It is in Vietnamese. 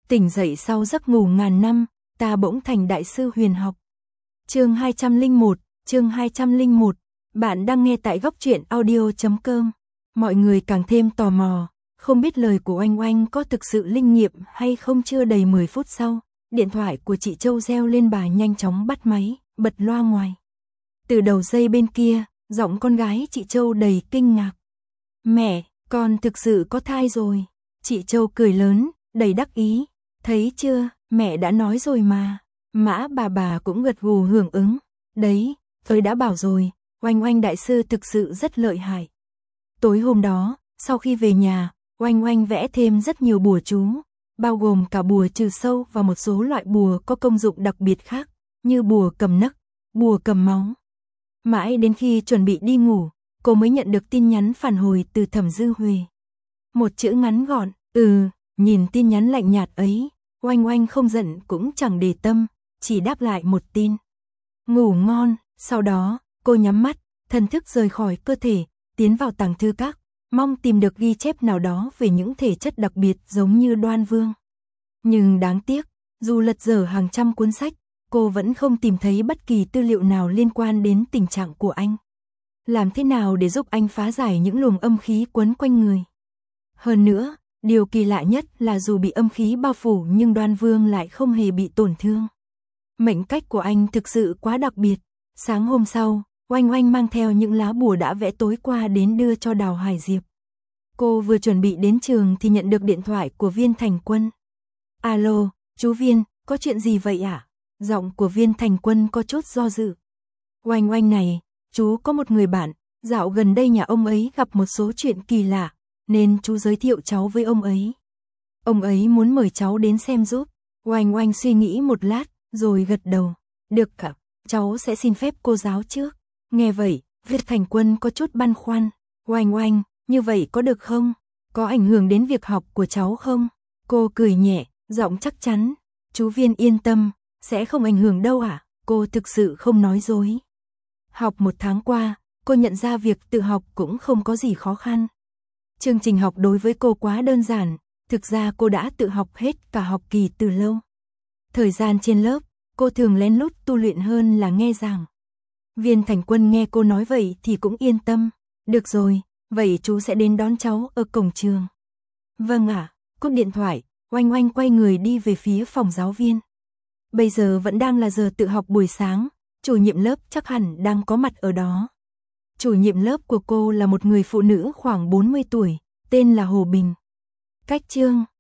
Tỉnh dậy sau giấc ngủ ngàn năm, ta bỗng thành đại sư huyền học. Chương 201, chương 201. Bạn đang nghe tại góc truyện audio.com. Mọi người càng thêm tò mò, không biết lời của Oanh Oanh có thực sự linh nghiệm hay không. Chưa đầy 10 phút sau, điện thoại của chị Châu reo lên, bà nhanh chóng bắt máy, bật loa ngoài. Từ đầu dây bên kia, giọng con gái chị Châu đầy kinh ngạc. Mẹ, con thực sự có thai rồi. Chị Châu cười lớn, đầy đắc ý. Thấy chưa, mẹ đã nói rồi mà. Mã bà cũng gật gù hưởng ứng. Đấy, tôi đã bảo rồi, Oanh Oanh đại sư thực sự rất lợi hại. Tối hôm đó, sau khi về nhà, Oanh Oanh vẽ thêm rất nhiều bùa chú, bao gồm cả bùa trừ sâu và một số loại bùa có công dụng đặc biệt khác, như bùa cầm nấc, bùa cầm máu. Mãi đến khi chuẩn bị đi ngủ, cô mới nhận được tin nhắn phản hồi từ Thẩm Dư Huệ. Một chữ ngắn gọn, nhìn tin nhắn lạnh nhạt ấy, Oanh Oanh không giận cũng chẳng để tâm, chỉ đáp lại một tin. Ngủ ngon, sau đó, cô nhắm mắt, thần thức rời khỏi cơ thể, tiến vào tàng thư các, mong tìm được ghi chép nào đó về những thể chất đặc biệt giống như Đoan Vương. Nhưng đáng tiếc, dù lật dở hàng trăm cuốn sách, cô vẫn không tìm thấy bất kỳ tư liệu nào liên quan đến tình trạng của anh. Làm thế nào để giúp anh phá giải những luồng âm khí quấn quanh người? Hơn nữa, điều kỳ lạ nhất là dù bị âm khí bao phủ nhưng Đoan Vương lại không hề bị tổn thương. Mệnh cách của anh thực sự quá đặc biệt. Sáng hôm sau, Oanh Oanh mang theo những lá bùa đã vẽ tối qua đến đưa cho Đào Hải Diệp. Cô vừa chuẩn bị đến trường thì nhận được điện thoại của Viên Thành Quân. Alo, chú Viên, có chuyện gì vậy ạ? Giọng của Viên Thành Quân có chút do dự. Oanh Oanh này, chú có một người bạn, dạo gần đây nhà ông ấy gặp một số chuyện kỳ lạ, nên chú giới thiệu cháu với ông ấy. Ông ấy muốn mời cháu đến xem giúp. Oanh Oanh suy nghĩ một lát, rồi gật đầu. Được cả, cháu sẽ xin phép cô giáo trước. Nghe vậy, Viên Thành Quân có chút băn khoăn. Oanh Oanh, như vậy có được không? Có ảnh hưởng đến việc học của cháu không? Cô cười nhẹ, giọng chắc chắn. Chú Viên yên tâm, sẽ không ảnh hưởng đâu ạ. Cô thực sự không nói dối. Học một tháng qua, cô nhận ra việc tự học cũng không có gì khó khăn. Chương trình học đối với cô quá đơn giản, thực ra cô đã tự học hết cả học kỳ từ lâu. Thời gian trên lớp, cô thường lén lút tu luyện hơn là nghe giảng. Viên Thành Quân nghe cô nói vậy thì cũng yên tâm. Được rồi, vậy chú sẽ đến đón cháu ở cổng trường. Vâng ạ, cúp điện thoại, Oanh Oanh quay người đi về phía phòng giáo viên. Bây giờ vẫn đang là giờ tự học buổi sáng, chủ nhiệm lớp chắc hẳn đang có mặt ở đó. Chủ nhiệm lớp của cô là một người phụ nữ khoảng 40 tuổi, tên là Hồ Bình. Cách chương